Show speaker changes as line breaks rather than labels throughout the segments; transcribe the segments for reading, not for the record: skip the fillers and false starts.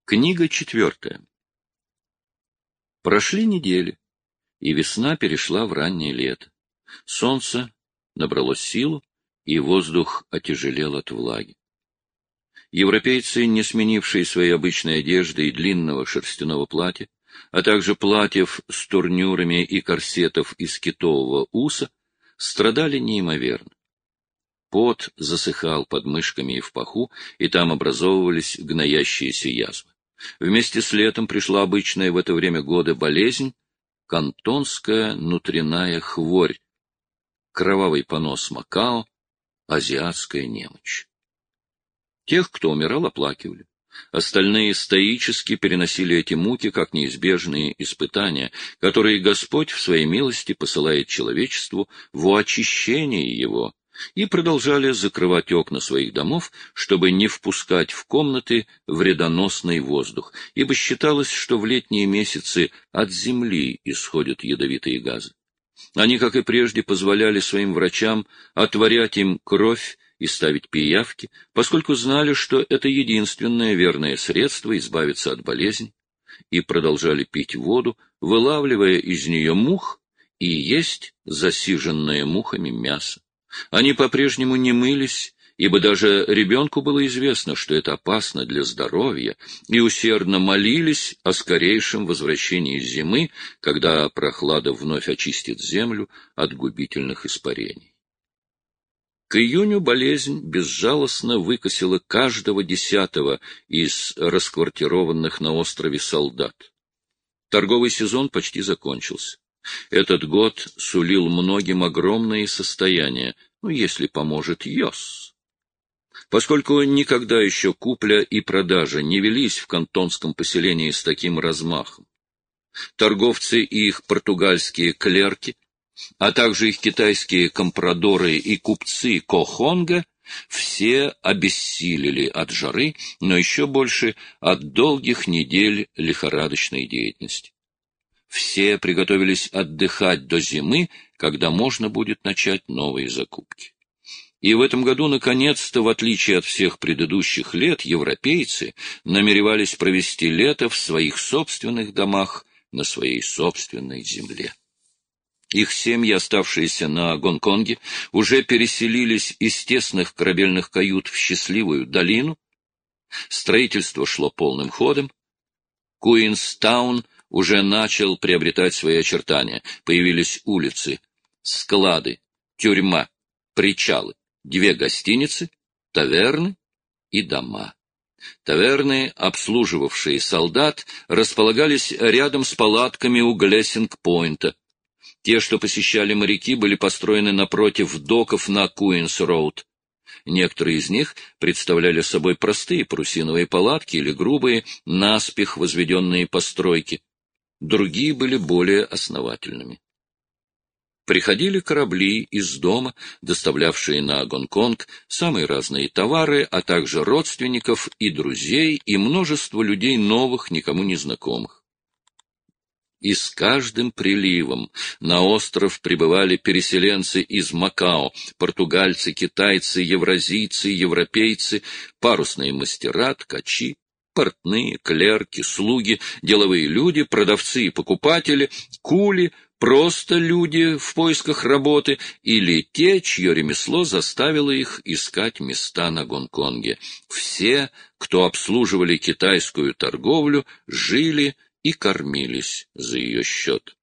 Книга 4. Прошли недели, и весна перешла в раннее лето. Солнце набрало силу, и воздух отяжелел от влаги. Европейцы, не сменившие своей обычной одежды и длинного шерстяного платья, а также платьев с турнюрами и корсетов из китового уса, страдали неимоверно. Пот засыхал под мышками и в паху, и там образовывались гноящиеся язвы. Вместе с летом пришла обычная в это время года болезнь — кантонская внутренняя хворь, кровавый понос Макао, азиатская немочь. Тех, кто умирал, оплакивали. Остальные стоически переносили эти муки как неизбежные испытания, которые Господь в своей милости посылает человечеству во очищение его, и продолжали закрывать окна своих домов, чтобы не впускать в комнаты вредоносный воздух, ибо считалось, что в летние месяцы от земли исходят ядовитые газы. Они, как и прежде, позволяли своим врачам отворять им кровь и ставить пиявки, поскольку знали, что это единственное верное средство избавиться от болезни, и продолжали пить воду, вылавливая из нее мух и есть засиженное мухами мясо. Они по-прежнему не мылись, ибо даже ребенку было известно, что это опасно для здоровья, и усердно молились о скорейшем возвращении зимы, когда прохлада вновь очистит землю от губительных испарений. К июню болезнь безжалостно выкосила каждого 10-го из расквартированных на острове солдат. Торговый сезон почти закончился. Этот год сулил многим огромные состояния, если поможет ЙОС. Поскольку никогда еще купля и продажа не велись в кантонском поселении с таким размахом, торговцы и их португальские клерки, а также их китайские компрадоры и купцы Кохонга все обессилели от жары, но еще больше от долгих недель лихорадочной деятельности. Все приготовились отдыхать до зимы, когда можно будет начать новые закупки. И в этом году, наконец-то, в отличие от всех предыдущих лет, европейцы намеревались провести лето в своих собственных домах на своей собственной земле. Их семьи, оставшиеся на Гонконге, уже переселились из тесных корабельных кают в счастливую долину. Строительство шло полным ходом. Куинстаун уже начал приобретать свои очертания. Появились улицы, склады, тюрьма, причалы, 2 гостиницы, таверны и дома. Таверны, обслуживавшие солдат, располагались рядом с палатками у Глессинг-Пойнта. Те, что посещали моряки, были построены напротив доков на Куинс-Роуд. Некоторые из них представляли собой простые парусиновые палатки или грубые, наспех возведенные постройки. Другие были более основательными. Приходили корабли из дома, доставлявшие на Гонконг самые разные товары, а также родственников и друзей, и множество людей новых, никому не знакомых. И с каждым приливом на остров прибывали переселенцы из Макао, португальцы, китайцы, евразийцы, европейцы, парусные мастера, ткачи, портные, клерки, слуги, деловые люди, продавцы и покупатели, кули, просто люди в поисках работы или те, чье ремесло заставило их искать места на Гонконге. Все, кто обслуживали китайскую торговлю, жили и кормились за ее счет.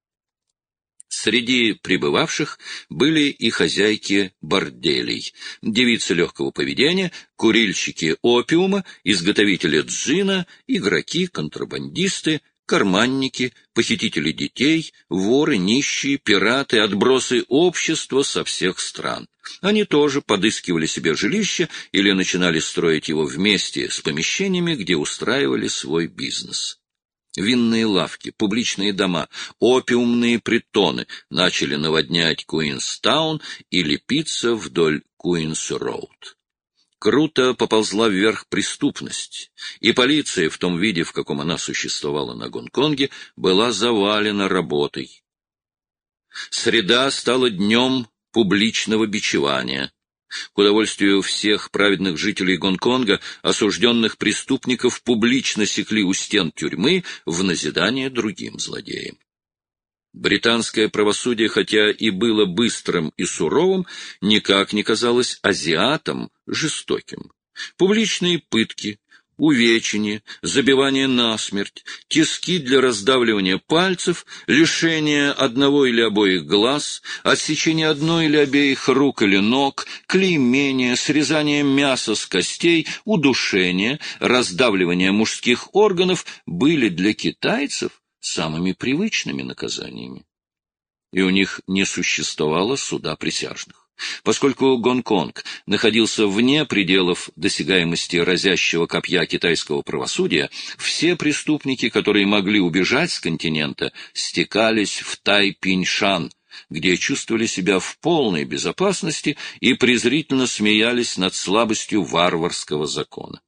Среди прибывавших были и хозяйки борделей, девицы легкого поведения, курильщики опиума, изготовители джина, игроки, контрабандисты, карманники, похитители детей, воры, нищие, пираты, отбросы общества со всех стран. Они тоже подыскивали себе жилище или начинали строить его вместе с помещениями, где устраивали свой бизнес. Винные лавки, публичные дома, опиумные притоны начали наводнять Куинстаун и лепиться вдоль Куинс-Роуд. Круто поползла вверх преступность, и полиция, в том виде, в каком она существовала на Гонконге, была завалена работой. Среда стала днем публичного бичевания. К удовольствию всех праведных жителей Гонконга осужденных преступников публично секли у стен тюрьмы в назидание другим злодеям. Британское правосудие, хотя и было быстрым и суровым, никак не казалось азиатам жестоким. Публичные пытки, увечья, забивание насмерть, тиски для раздавливания пальцев, лишение одного или обоих глаз, отсечение одной или обеих рук или ног, клеймение, срезание мяса с костей, удушение, раздавливание мужских органов были для китайцев самыми привычными наказаниями. И у них не существовало суда присяжных. Поскольку Гонконг находился вне пределов досягаемости разящего копья китайского правосудия, все преступники, которые могли убежать с континента, стекались в Тайпиньшан, где чувствовали себя в полной безопасности и презрительно смеялись над слабостью варварского закона.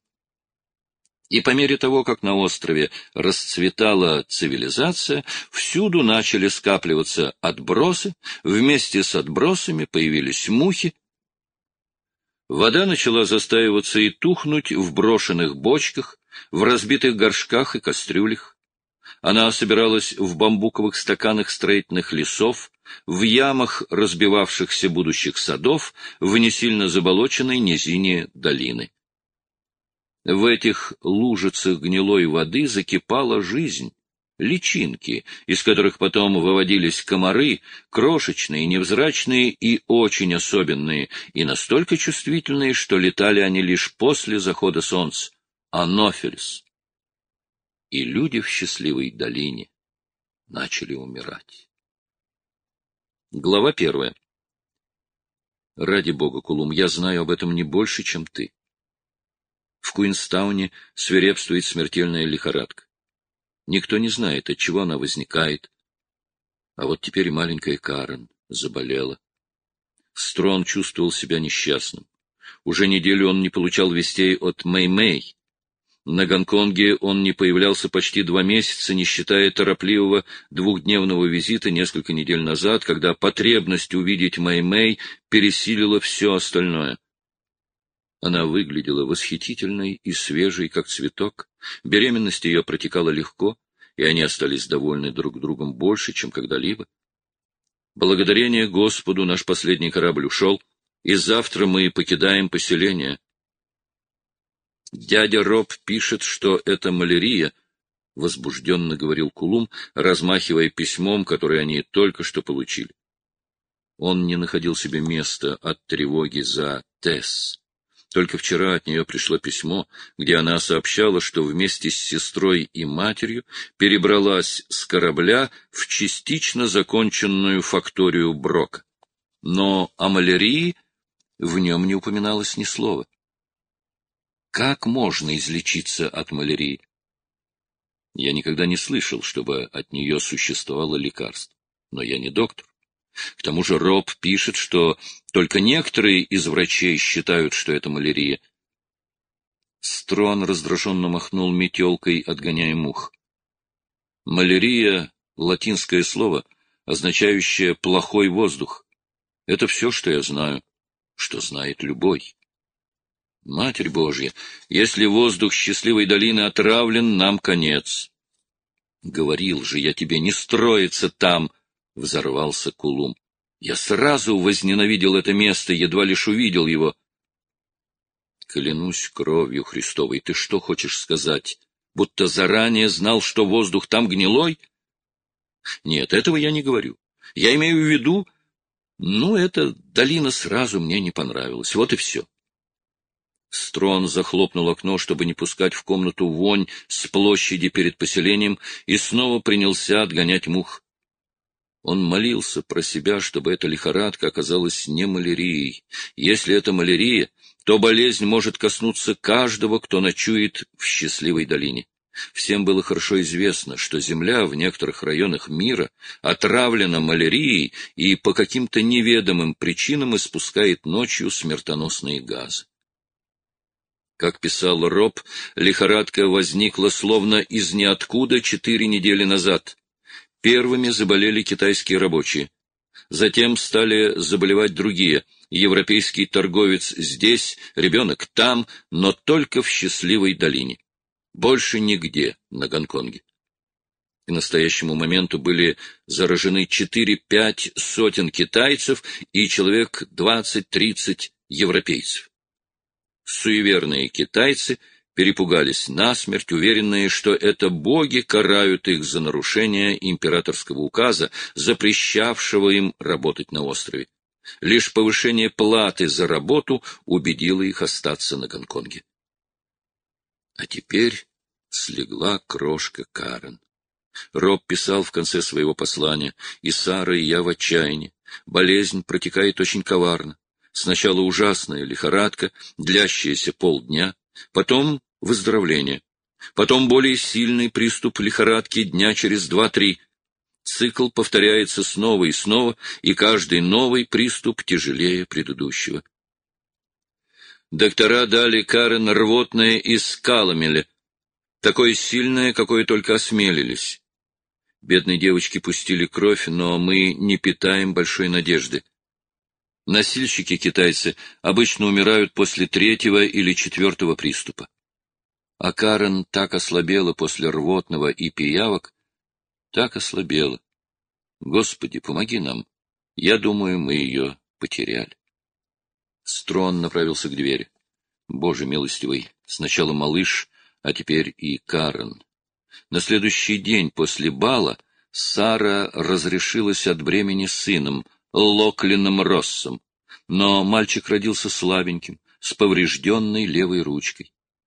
И по мере того, как на острове расцветала цивилизация, всюду начали скапливаться отбросы, вместе с отбросами появились мухи. Вода начала застаиваться и тухнуть в брошенных бочках, в разбитых горшках и кастрюлях. Она собиралась в бамбуковых стаканах строительных лесов, в ямах разбивавшихся будущих садов, в несильно заболоченной низине долины. В этих лужицах гнилой воды закипала жизнь, личинки, из которых потом выводились комары, крошечные, невзрачные и очень особенные, и настолько чувствительные, что летали они лишь после захода солнца, анофелис. И люди в счастливой долине начали умирать. Глава 1. Ради бога, Кулум, я знаю об этом не больше, чем ты. В Куинстауне свирепствует смертельная лихорадка. Никто не знает, от чего она возникает. А вот теперь маленькая Карен заболела. Строн чувствовал себя несчастным. Уже неделю он не получал вестей от Мэй-Мэй. На Гонконге он не появлялся почти 2 месяца, не считая торопливого 2-дневного визита несколько недель назад, когда потребность увидеть Мэй-Мэй пересилила все остальное. Она выглядела восхитительной и свежей, как цветок. Беременность ее протекала легко, и они остались довольны друг другом больше, чем когда-либо. Благодарение Господу наш последний корабль ушел, и завтра мы покидаем поселение. Дядя Роб пишет, что это малярия, — возбужденно говорил Кулум, размахивая письмом, которое они только что получили. Он не находил себе места от тревоги за Тесс. Только вчера от нее пришло письмо, где она сообщала, что вместе с сестрой и матерью перебралась с корабля в частично законченную факторию Брока. Но о малярии в нем не упоминалось ни слова. Как можно излечиться от малярии? Я никогда не слышал, чтобы от нее существовало лекарство. Но я не доктор. К тому же Роб пишет, что только некоторые из врачей считают, что это малярия. Строн раздраженно махнул метелкой, отгоняя мух. Малярия — латинское слово, означающее «плохой воздух». Это все, что я знаю, что знает любой. Матерь Божья, если воздух счастливой долины отравлен, нам конец. Говорил же я тебе, не строиться там, — взорвался Кулум. Я сразу возненавидел это место, едва лишь увидел его. Клянусь кровью Христовой, ты что хочешь сказать? Будто заранее знал, что воздух там гнилой? Нет, этого я не говорю. Я имею в виду, эта долина сразу мне не понравилась. Вот и все. Строн захлопнул окно, чтобы не пускать в комнату вонь с площади перед поселением, и снова принялся отгонять мух. Он молился про себя, чтобы эта лихорадка оказалась не малярией. Если это малярия, то болезнь может коснуться каждого, кто ночует в счастливой долине. Всем было хорошо известно, что земля в некоторых районах мира отравлена малярией и по каким-то неведомым причинам испускает ночью смертоносные газы. Как писал Роб, лихорадка возникла словно из ниоткуда 4 недели назад. Первыми заболели китайские рабочие. Затем стали заболевать другие. Европейский торговец здесь, ребенок там, но только в счастливой долине. Больше нигде на Гонконге. К настоящему моменту были заражены 4-5 сотен китайцев и человек 20-30 европейцев. Суеверные китайцы перепугались насмерть, уверенные, что это боги карают их за нарушение императорского указа, запрещавшего им работать на острове. Лишь повышение платы за работу убедило их остаться на Гонконге. А теперь слегла крошка Карен. Роб писал в конце своего послания: «И Сара, и я в отчаянии. Болезнь протекает очень коварно. Сначала ужасная лихорадка, длящаяся полдня, потом выздоровление, потом более сильный приступ лихорадки дня через 2-3. Цикл повторяется снова и снова, и каждый новый приступ тяжелее предыдущего. Доктора дали Карен рвотное из каламеля, такое сильное, какое только осмелились. Бедной девочке пустили кровь, но мы не питаем большой надежды. Носильщики-китайцы обычно умирают после 3-го или 4-го приступа. А Карен так ослабела после рвотного и пиявок, так ослабела. Господи, помоги нам. Я думаю, мы ее потеряли». Строн направился к двери. Боже милостивый, сначала малыш, а теперь и Карен. На следующий день после бала Сара разрешилась от бремени сыном, Локлином Россом, но мальчик родился слабеньким, с поврежденной левой ручкой.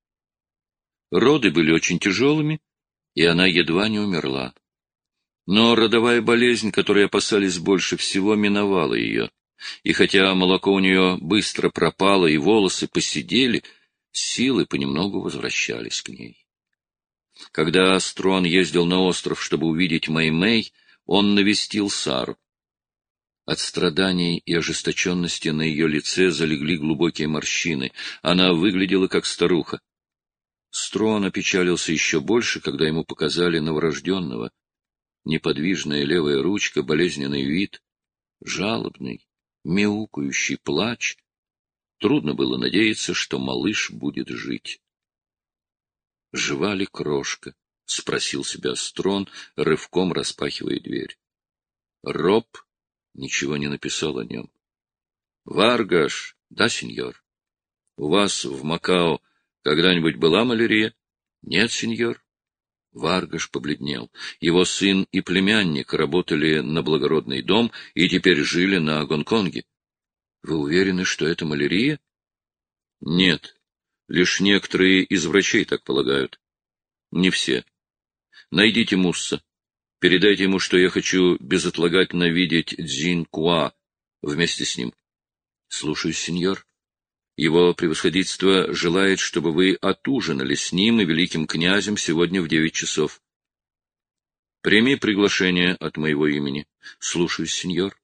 Роды были очень тяжелыми, и она едва не умерла. Но родовая болезнь, которой опасались больше всего, миновала ее, и хотя молоко у нее быстро пропало и волосы поседели, силы понемногу возвращались к ней. Когда Строн ездил на остров, чтобы увидеть Мэй-Мэй, он навестил Сару. От страданий и ожесточенности на ее лице залегли глубокие морщины. Она выглядела как старуха. Строн опечалился еще больше, когда ему показали новорожденного. Неподвижная левая ручка, болезненный вид, жалобный, мяукающий плач. Трудно было надеяться, что малыш будет жить. «Жива ли крошка?» — спросил себя Строн, рывком распахивая дверь. Роб ничего не написал о нем. «Варгаш, да, сеньор? У вас в Макао когда-нибудь была малярия?» «Нет, сеньор». Варгаш побледнел. Его сын и племянник работали на благородный дом и теперь жили на Гонконге. «Вы уверены, что это малярия?» «Нет. Лишь некоторые из врачей так полагают. Не все. Найдите Мусса. Передайте ему, что я хочу безотлагательно видеть Цзин Куа вместе с ним». «Слушаюсь, сеньор. Его превосходительство желает, чтобы вы отужинали с ним и великим князем сегодня в 9 часов. Прими приглашение от моего имени». «Слушаюсь, сеньор».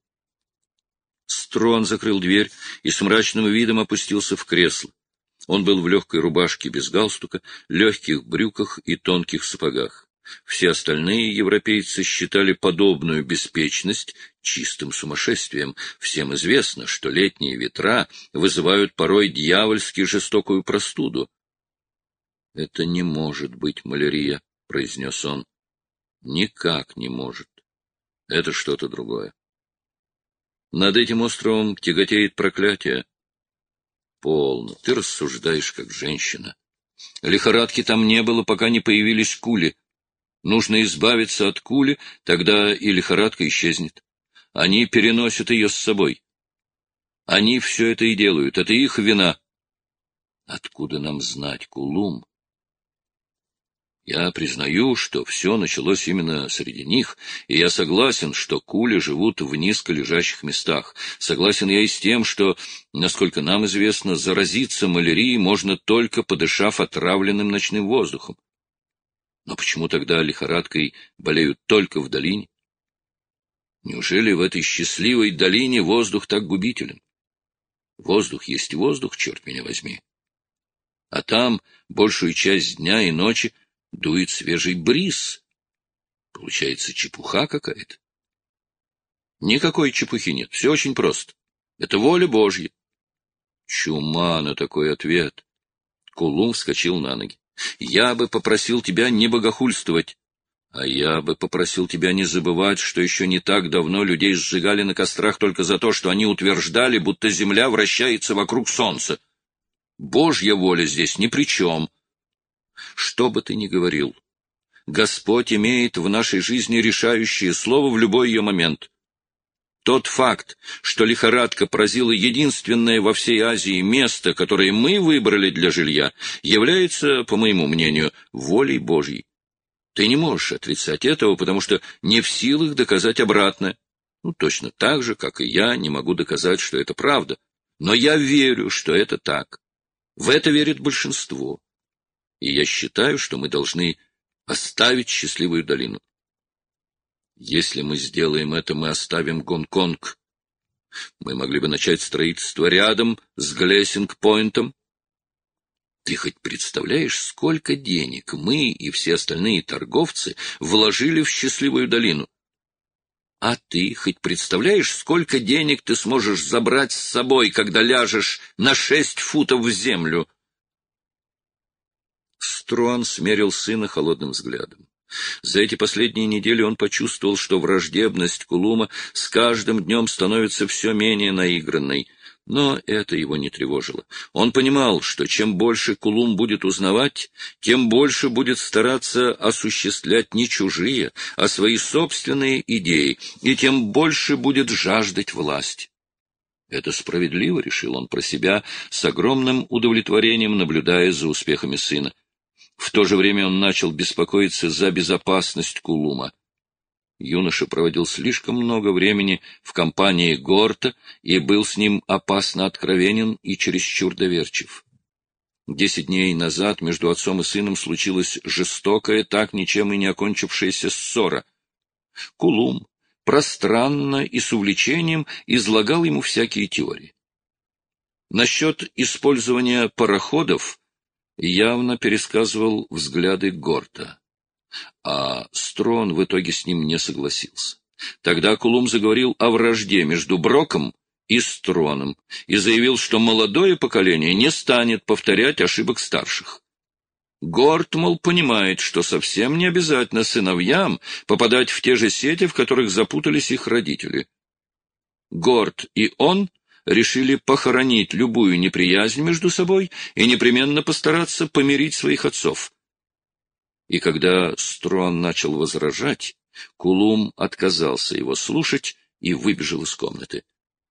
Строн закрыл дверь и с мрачным видом опустился в кресло. Он был в легкой рубашке без галстука, легких брюках и тонких сапогах. Все остальные европейцы считали подобную беспечность чистым сумасшествием. Всем известно, что летние ветра вызывают порой дьявольски жестокую простуду. — Это не может быть малярия, — произнес он. — Никак не может. Это что-то другое. Над этим островом тяготеет проклятие. Полно, ты рассуждаешь как женщина. Лихорадки там не было, пока не появились кули. Нужно избавиться от кули, тогда и лихорадка исчезнет. Они переносят ее с собой. Они все это и делают, это их вина. Откуда нам знать, Кулум? Я признаю, что все началось именно среди них, и я согласен, что кули живут в низко лежащих местах. Согласен я и с тем, что, насколько нам известно, заразиться малярией можно только подышав отравленным ночным воздухом. Но почему тогда лихорадкой болеют только в долине? Неужели в этой счастливой долине воздух так губителен? Воздух есть воздух, черт меня возьми. А там большую часть дня и ночи дует свежий бриз. Получается чепуха какая-то. Никакой чепухи нет, все очень просто. Это воля Божья. Чума на такой ответ. Кулум вскочил на ноги. Я бы попросил тебя не богохульствовать. А я бы попросил тебя не забывать, что еще не так давно людей сжигали на кострах только за то, что они утверждали, будто земля вращается вокруг солнца. Божья воля здесь ни при чем. Что бы ты ни говорил, Господь имеет в нашей жизни решающее слово в любой ее момент. Тот факт, что лихорадка поразила единственное во всей Азии место, которое мы выбрали для жилья, является, по моему мнению, волей Божьей. Ты не можешь отрицать этого, потому что не в силах доказать обратное. Точно так же, как и я, не могу доказать, что это правда. Но я верю, что это так. В это верит большинство. И я считаю, что мы должны оставить счастливую долину. Если мы сделаем это, мы оставим Гонконг. Мы могли бы начать строительство рядом с Глессинг-Пойнтом. Ты хоть представляешь, сколько денег мы и все остальные торговцы вложили в счастливую долину? А ты хоть представляешь, сколько денег ты сможешь забрать с собой, когда ляжешь на 6 футов в землю? Струан смерил сына холодным взглядом. За эти последние недели он почувствовал, что враждебность Кулума с каждым днем становится все менее наигранной. Но это его не тревожило. Он понимал, что чем больше Кулум будет узнавать, тем больше будет стараться осуществлять не чужие, а свои собственные идеи, и тем больше будет жаждать власти. Это справедливо, решил он про себя, с огромным удовлетворением наблюдая за успехами сына. В то же время он начал беспокоиться за безопасность Кулума. Юноша проводил слишком много времени в компании Горта и был с ним опасно откровенен и чересчур доверчив. 10 дней назад между отцом и сыном случилась жестокая, так ничем и не окончившаяся ссора. Кулум пространно и с увлечением излагал ему всякие теории. Насчет использования пароходов явно пересказывал взгляды Горта. А Строн в итоге с ним не согласился. Тогда Кулум заговорил о вражде между Броком и Строном и заявил, что молодое поколение не станет повторять ошибок старших. Горт, мол, понимает, что совсем не обязательно сыновьям попадать в те же сети, в которых запутались их родители. Горт и он решили похоронить любую неприязнь между собой и непременно постараться помирить своих отцов. И когда Строн начал возражать, Кулум отказался его слушать и выбежал из комнаты.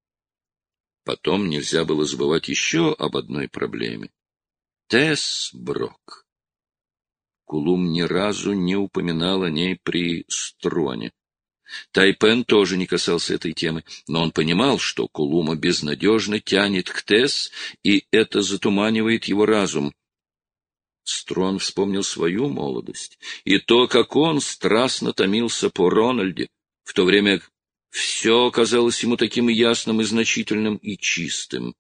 Потом нельзя было забывать еще об одной проблеме. Тесс Брок. Кулум ни разу не упоминал о ней при Строне. Тайпен тоже не касался этой темы, но он понимал, что Кулума безнадежно тянет к Тесс, и это затуманивает его разум. Строн вспомнил свою молодость и то, как он страстно томился по Рональде, в то время все казалось ему таким ясным и значительным и чистым.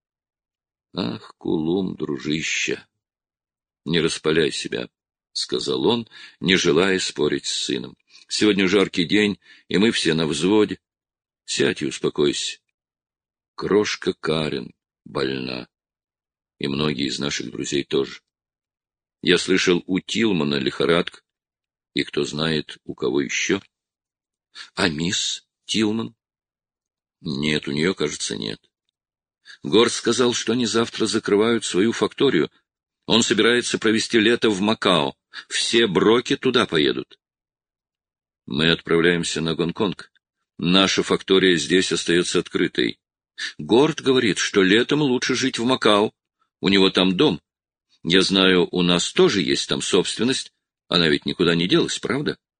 Ах, Кулум, дружище, не распаляй себя, — сказал он, не желая спорить с сыном. Сегодня жаркий день, и мы все на взводе. Сядь и успокойся. Крошка Карен больна, и многие из наших друзей тоже. Я слышал, у Тилмана лихорадка, и кто знает, у кого еще. А мисс Тилман? Нет, у нее, кажется, нет. Горд сказал, что они завтра закрывают свою факторию. Он собирается провести лето в Макао. Все Броки туда поедут. Мы отправляемся на Гонконг. Наша фактория здесь остается открытой. Горд говорит, что летом лучше жить в Макао. У него там дом. Я знаю, у нас тоже есть там собственность. Она ведь никуда не делась, правда?